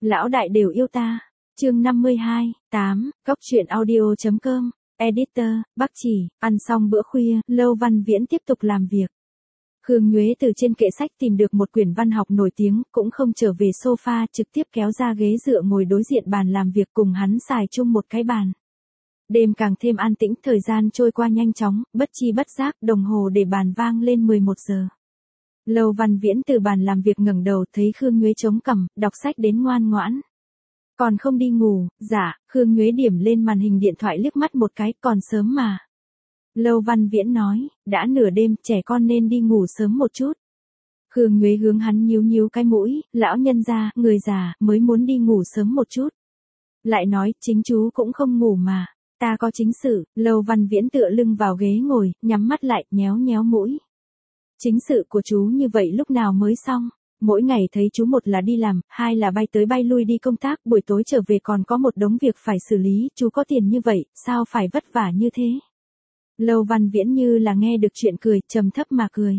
Lão đại đều yêu ta. Chương 52, 8, goctruyện.audio.com. Editor, Bắc Chỉ. Ăn xong bữa khuya, Lâu Văn Viễn tiếp tục làm việc. Khương Nhuế từ trên kệ sách tìm được một quyển văn học nổi tiếng, cũng không trở về sofa, trực tiếp kéo ra ghế dựa ngồi đối diện bàn làm việc cùng hắn xài chung một cái bàn. Đêm càng thêm an tĩnh, thời gian trôi qua nhanh chóng, bất chi bất giác, đồng hồ để bàn vang lên 11 giờ. Lâu Văn Viễn từ bàn làm việc ngẩng đầu thấy Khương Nhuế chống cằm, đọc sách đến ngoan ngoãn. Còn không đi ngủ? Dạ. Khương Nhuế điểm lên màn hình điện thoại liếc mắt một cái, còn sớm mà. Lâu Văn Viễn nói, đã nửa đêm, trẻ con nên đi ngủ sớm một chút. Khương Nhuế hướng hắn nhíu nhíu cái mũi, lão nhân gia, người già, mới muốn đi ngủ sớm một chút. Lại nói, chính chú cũng không ngủ mà. Ta có chính sự. Lâu Văn Viễn tựa lưng vào ghế ngồi, nhắm mắt lại, nhéo nhéo mũi. Chính sự của chú như vậy lúc nào mới xong? Mỗi ngày thấy chú một là đi làm, hai là bay tới bay lui đi công tác, buổi tối trở về còn có một đống việc phải xử lý, chú có tiền như vậy, sao phải vất vả như thế? Lâu Văn Viễn như là nghe được chuyện cười, trầm thấp mà cười.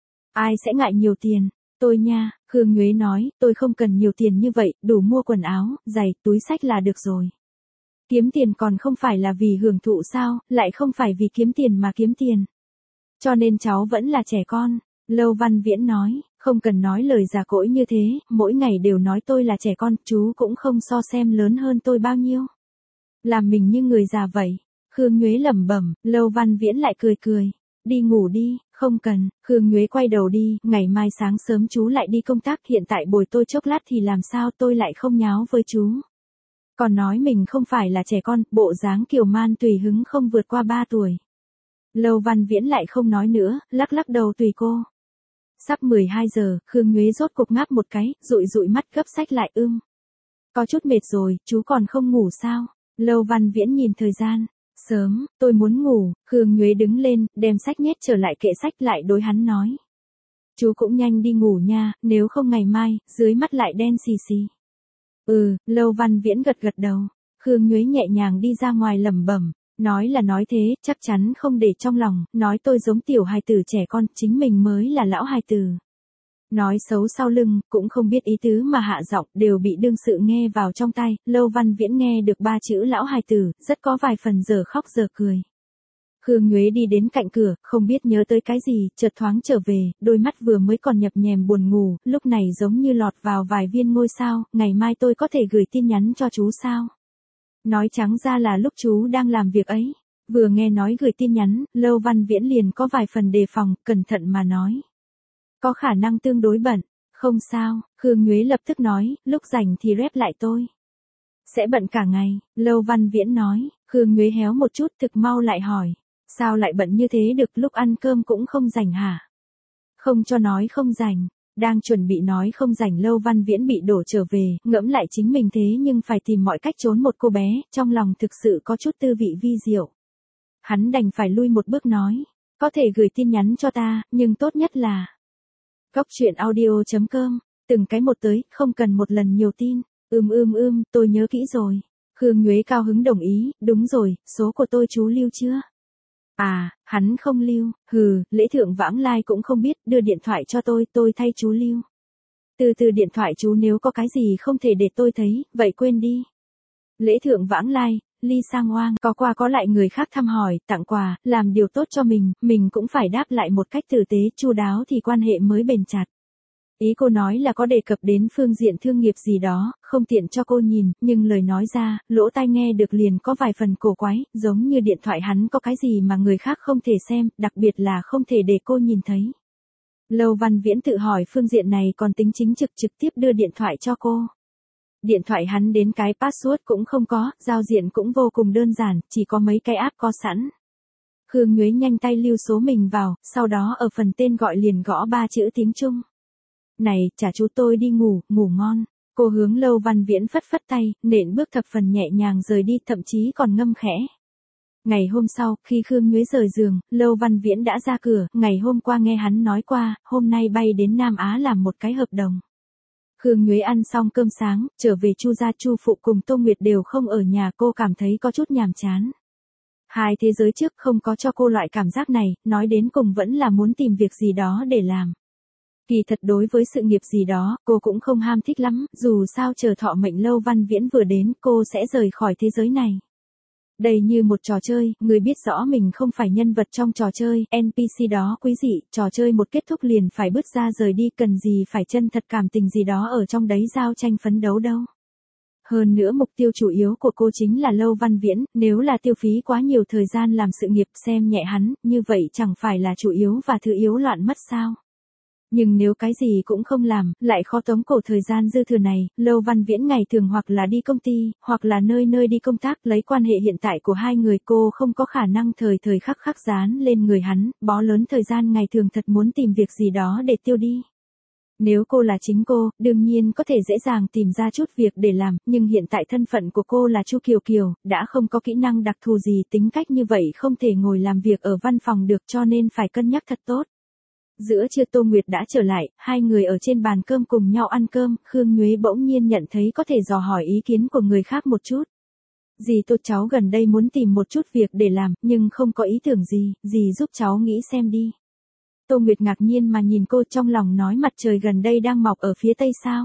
Ai sẽ ngại nhiều tiền? Tôi nha. Khương Nhuế nói, tôi không cần nhiều tiền như vậy, đủ mua quần áo, giày, túi xách là được rồi. Kiếm tiền còn không phải là vì hưởng thụ sao, lại không phải vì kiếm tiền mà kiếm tiền. Cho nên cháu vẫn là trẻ con. Lâu Văn Viễn nói, không cần nói lời già cỗi như thế, mỗi ngày đều nói tôi là trẻ con, chú cũng không so xem lớn hơn tôi bao nhiêu. Làm mình như người già vậy. Khương Nhuế lẩm bẩm. Lâu Văn Viễn lại cười cười. Đi ngủ đi. Không cần. Khương Nhuế quay đầu đi, ngày mai sáng sớm chú lại đi công tác, hiện tại bồi tôi chốc lát thì làm sao tôi lại không nháo với chú. Còn nói mình không phải là trẻ con, bộ dáng kiều man tùy hứng không vượt qua 3 tuổi. Lâu Văn Viễn lại không nói nữa, lắc lắc đầu tùy cô. Sắp 12 giờ, Khương Nhuế rốt cục ngáp một cái, dụi dụi mắt gấp sách lại Có chút mệt rồi, chú còn không ngủ sao? Lâu Văn Viễn nhìn thời gian. Sớm, tôi muốn ngủ. Khương Nhuế đứng lên, đem sách nhét trở lại kệ sách lại đối hắn nói. Chú cũng nhanh đi ngủ nha, nếu không ngày mai, dưới mắt lại đen xì xì. Lâu Văn Viễn gật gật đầu. Khương Nhuế nhẹ nhàng đi ra ngoài lẩm bẩm. Nói là nói thế, chắc chắn không để trong lòng, nói tôi giống tiểu hài tử trẻ con, chính mình mới là lão hài tử. Nói xấu sau lưng, cũng không biết ý tứ mà hạ giọng, đều bị đương sự nghe vào trong tai. Lâu Văn Viễn nghe được 3 chữ lão hài tử, rất có vài phần giờ khóc giờ cười. Khương Nhuế đi đến cạnh cửa, không biết nhớ tới cái gì, chợt thoáng trở về, đôi mắt vừa mới còn nhập nhèm buồn ngủ, lúc này giống như lọt vào vài viên ngôi sao, ngày mai tôi có thể gửi tin nhắn cho chú sao? Nói trắng ra là lúc chú đang làm việc ấy. Vừa nghe nói gửi tin nhắn, Lâu Văn Viễn liền có vài phần đề phòng, cẩn thận mà nói. Có khả năng tương đối bận. Không sao. Khương Nhuế lập tức nói, lúc rảnh thì rep lại tôi. Sẽ bận cả ngày. Lâu Văn Viễn nói. Khương Nhuế héo một chút, thực mau lại hỏi. Sao lại bận như thế được, lúc ăn cơm cũng không rảnh hả? Không cho nói không rảnh. Đang chuẩn bị nói không rảnh, Lâu Văn Viễn bị đổ trở về, ngẫm lại chính mình thế nhưng phải tìm mọi cách trốn một cô bé, trong lòng thực sự có chút tư vị vi diệu. Hắn đành phải lui một bước nói, có thể gửi tin nhắn cho ta, nhưng tốt nhất là goctruyện.audio.com, từng cái một tới, không cần một lần nhiều tin. Tôi nhớ kỹ rồi. Khương Nhuế cao hứng đồng ý, đúng rồi, số của tôi chú lưu chưa? À, hắn không lưu. Lễ thượng vãng lai cũng không biết, đưa điện thoại cho tôi thay chú lưu. Từ điện thoại chú nếu có cái gì không thể để tôi thấy, vậy quên đi. Lễ thượng vãng lai, Ly Sang Hoang, có qua có lại người khác thăm hỏi, tặng quà, làm điều tốt cho mình cũng phải đáp lại một cách tử tế, chu đáo thì quan hệ mới bền chặt. Ý cô nói là có đề cập đến phương diện thương nghiệp gì đó, không tiện cho cô nhìn, nhưng lời nói ra, lỗ tai nghe được liền có vài phần cổ quái, giống như điện thoại hắn có cái gì mà người khác không thể xem, đặc biệt là không thể để cô nhìn thấy. Lâu Văn Viễn tự hỏi phương diện này còn tính chính trực tiếp đưa điện thoại cho cô. Điện thoại hắn đến cái password cũng không có, giao diện cũng vô cùng đơn giản, chỉ có mấy cái app có sẵn. Khương Nhuế nhanh tay lưu số mình vào, sau đó ở phần tên gọi liền gõ 3 chữ tiếng Trung. Này, trả chú tôi đi ngủ, ngủ ngon. Cô hướng Lâu Văn Viễn phất phất tay, nện bước thập phần nhẹ nhàng rời đi, thậm chí còn ngâm khẽ. Ngày hôm sau, khi Khương Nhuế rời giường, Lâu Văn Viễn đã ra cửa, ngày hôm qua nghe hắn nói qua, hôm nay bay đến Nam Á làm một cái hợp đồng. Khương Nhuế ăn xong cơm sáng, trở về Chu gia, Chu phụ cùng Tô Nguyệt đều không ở nhà, cô cảm thấy có chút nhàm chán. Hai thế giới trước không có cho cô loại cảm giác này, nói đến cùng vẫn là muốn tìm việc gì đó để làm. Kỳ thật đối với sự nghiệp gì đó, cô cũng không ham thích lắm, dù sao chờ thọ mệnh Lâu Văn Viễn vừa đến, cô sẽ rời khỏi thế giới này. Đây như một trò chơi, người biết rõ mình không phải nhân vật trong trò chơi, NPC đó quý dị, trò chơi một kết thúc liền phải bước ra rời đi, cần gì phải chân thật cảm tình gì đó ở trong đấy giao tranh phấn đấu đâu. Hơn nữa mục tiêu chủ yếu của cô chính là Lâu Văn Viễn, nếu là tiêu phí quá nhiều thời gian làm sự nghiệp xem nhẹ hắn, như vậy chẳng phải là chủ yếu và thứ yếu loạn mất sao. Nhưng nếu cái gì cũng không làm, lại khó tống cổ thời gian dư thừa này, Lâu Văn Viễn ngày thường hoặc là đi công ty, hoặc là nơi nơi đi công tác, lấy quan hệ hiện tại của hai người cô không có khả năng thời thời khắc khắc dán lên người hắn, bó lớn thời gian ngày thường thật muốn tìm việc gì đó để tiêu đi. Nếu cô là chính cô, đương nhiên có thể dễ dàng tìm ra chút việc để làm, nhưng hiện tại thân phận của cô là Chu Kiều Kiều, đã không có kỹ năng đặc thù gì, tính cách như vậy không thể ngồi làm việc ở văn phòng được, cho nên phải cân nhắc thật tốt. Giữa trưa Tô Nguyệt đã trở lại, hai người ở trên bàn cơm cùng nhau ăn cơm, Khương Nhuế bỗng nhiên nhận thấy có thể dò hỏi ý kiến của người khác một chút. Dì Tô cháu gần đây muốn tìm một chút việc để làm, nhưng không có ý tưởng gì, dì giúp cháu nghĩ xem đi. Tô Nguyệt ngạc nhiên mà nhìn cô, trong lòng nói mặt trời gần đây đang mọc ở phía tây sao.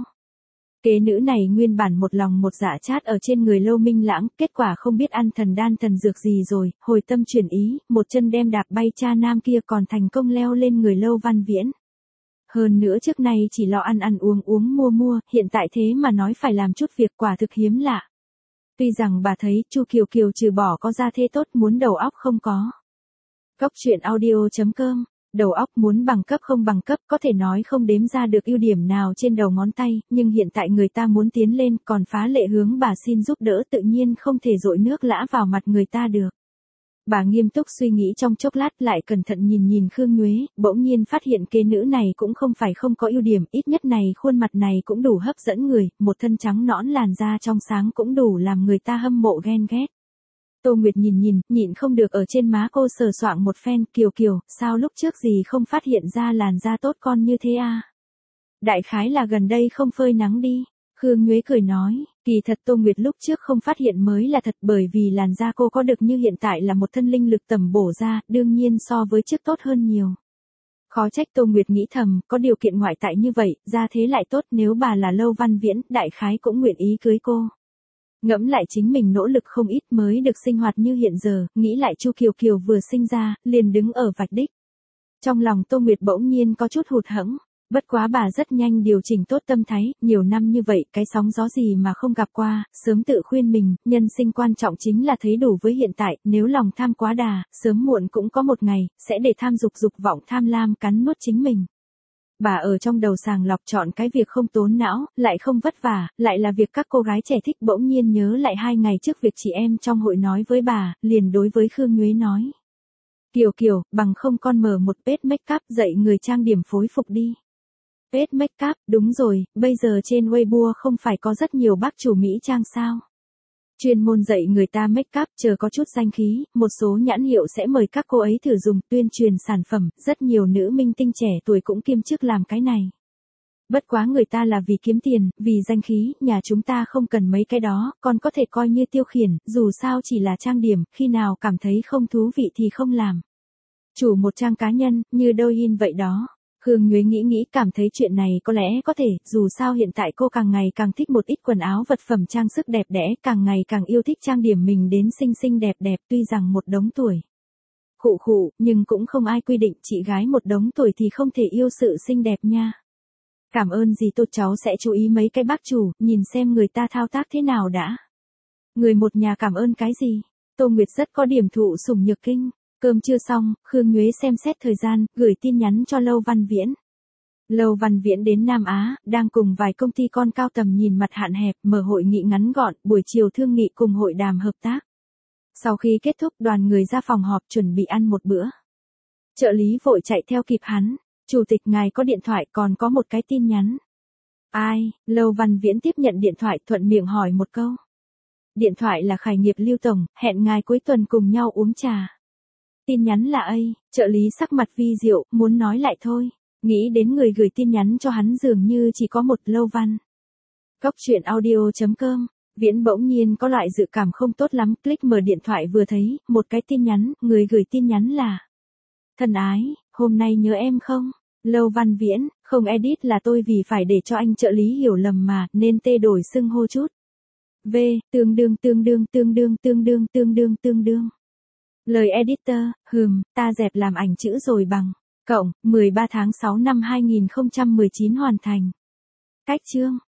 Kế nữ này nguyên bản một lòng một dạ chát ở trên người Lâu Minh Lãng, kết quả không biết ăn thần đan thần dược gì rồi, hồi tâm chuyển ý, một chân đem đạp bay cha nam kia, còn thành công leo lên người Lâu Văn Viễn. Hơn nữa trước nay chỉ lo ăn ăn uống uống mua mua, hiện tại thế mà nói phải làm chút việc, quả thực hiếm lạ. Tuy rằng bà thấy Chu Kiều Kiều trừ bỏ có gia thế tốt, muốn đầu óc không có. Góc truyện audio.com. Đầu óc muốn bằng cấp không bằng cấp, có thể nói không đếm ra được ưu điểm nào trên đầu ngón tay, nhưng hiện tại người ta muốn tiến lên, còn phá lệ hướng bà xin giúp đỡ, tự nhiên không thể dội nước lã vào mặt người ta được. Bà nghiêm túc suy nghĩ trong chốc lát, lại cẩn thận nhìn nhìn Khương Nhuế, bỗng nhiên phát hiện kế nữ này cũng không phải không có ưu điểm, ít nhất này khuôn mặt này cũng đủ hấp dẫn người, một thân trắng nõn làn da trong sáng cũng đủ làm người ta hâm mộ ghen ghét. Tô Nguyệt nhìn, nhịn không được ở trên má cô sờ soạng một phen, Kiều Kiều, sao lúc trước gì không phát hiện ra làn da tốt con như thế à? Đại khái là gần đây không phơi nắng đi. Khương Nhuế cười nói, kỳ thật Tô Nguyệt lúc trước không phát hiện mới là thật, bởi vì làn da cô có được như hiện tại là một thân linh lực tầm bổ ra, đương nhiên so với trước tốt hơn nhiều. Khó trách Tô Nguyệt nghĩ thầm, có điều kiện ngoại tại như vậy, ra thế lại tốt, nếu bà là Lâu Văn Viễn, đại khái cũng nguyện ý cưới cô. Ngẫm lại chính mình nỗ lực không ít mới được sinh hoạt như hiện giờ, nghĩ lại Chu Kiều Kiều vừa sinh ra, liền đứng ở vạch đích. Trong lòng Tô Nguyệt bỗng nhiên có chút hụt hẫng, bất quá bà rất nhanh điều chỉnh tốt tâm thái, nhiều năm như vậy, cái sóng gió gì mà không gặp qua, sớm tự khuyên mình, nhân sinh quan trọng chính là thấy đủ với hiện tại, nếu lòng tham quá đà, sớm muộn cũng có một ngày, sẽ để tham dục vọng tham lam cắn nuốt chính mình. Bà ở trong đầu sàng lọc chọn cái việc không tốn não, lại không vất vả, lại là việc các cô gái trẻ thích, bỗng nhiên nhớ lại 2 ngày trước việc chị em trong hội nói với bà, liền đối với Khương Nhuế nói. Kiều Kiều, bằng không con mở một page make up dạy người trang điểm phối phục đi. Page make up, đúng rồi, bây giờ trên Weibo không phải có rất nhiều bác chủ Mỹ trang sao. Chuyên môn dạy người ta make up, chờ có chút danh khí, một số nhãn hiệu sẽ mời các cô ấy thử dùng, tuyên truyền sản phẩm, rất nhiều nữ minh tinh trẻ tuổi cũng kiêm chức làm cái này. Bất quá người ta là vì kiếm tiền, vì danh khí, nhà chúng ta không cần mấy cái đó, còn có thể coi như tiêu khiển, dù sao chỉ là trang điểm, khi nào cảm thấy không thú vị thì không làm. Chủ một trang cá nhân, như Douyin vậy đó. Khương Nhuế nghĩ cảm thấy chuyện này có lẽ có thể, dù sao hiện tại cô càng ngày càng thích một ít quần áo vật phẩm trang sức đẹp đẽ, càng ngày càng yêu thích trang điểm mình đến xinh đẹp, tuy rằng một đống tuổi. Khụ, nhưng cũng không ai quy định chị gái một đống tuổi thì không thể yêu sự xinh đẹp nha. Cảm ơn dì Tô, cháu sẽ chú ý mấy cái bác chủ, nhìn xem người ta thao tác thế nào đã. Người một nhà cảm ơn cái gì? Tô Nguyệt rất có điểm thụ sủng nhược kinh. Cơm chưa xong, Khương Nhuế xem xét thời gian, gửi tin nhắn cho Lâu Văn Viễn. Lâu Văn Viễn đến Nam Á, đang cùng vài công ty con cao tầm nhìn mặt hạn hẹp, mở hội nghị ngắn gọn, buổi chiều thương nghị cùng hội đàm hợp tác. Sau khi kết thúc, đoàn người ra phòng họp chuẩn bị ăn một bữa. Trợ lý vội chạy theo kịp hắn. Chủ tịch ngài có điện thoại, còn có một cái tin nhắn. Ai? Lâu Văn Viễn tiếp nhận điện thoại, thuận miệng hỏi một câu. Điện thoại là Khải Nghiệp Lưu Tổng, hẹn ngài cuối tuần cùng nhau uống trà. Tin nhắn là ấy, trợ lý sắc mặt vi diệu, muốn nói lại thôi. Nghĩ đến người gửi tin nhắn cho hắn dường như chỉ có một Lâu Văn. Góc truyện audio.com. Viễn bỗng nhiên có loại dự cảm không tốt lắm, click mở điện thoại vừa thấy, một cái tin nhắn, người gửi tin nhắn là. Thân ái, hôm nay nhớ em không? Lâu Văn Viễn, Không edit là tôi vì phải để cho anh trợ lý hiểu lầm mà, nên tê đổi xưng hô chút. V, tương đương. Lời editor, ta dẹp làm ảnh chữ rồi bằng. Cộng, 13 tháng 6 năm 2019 hoàn thành. Cách chương.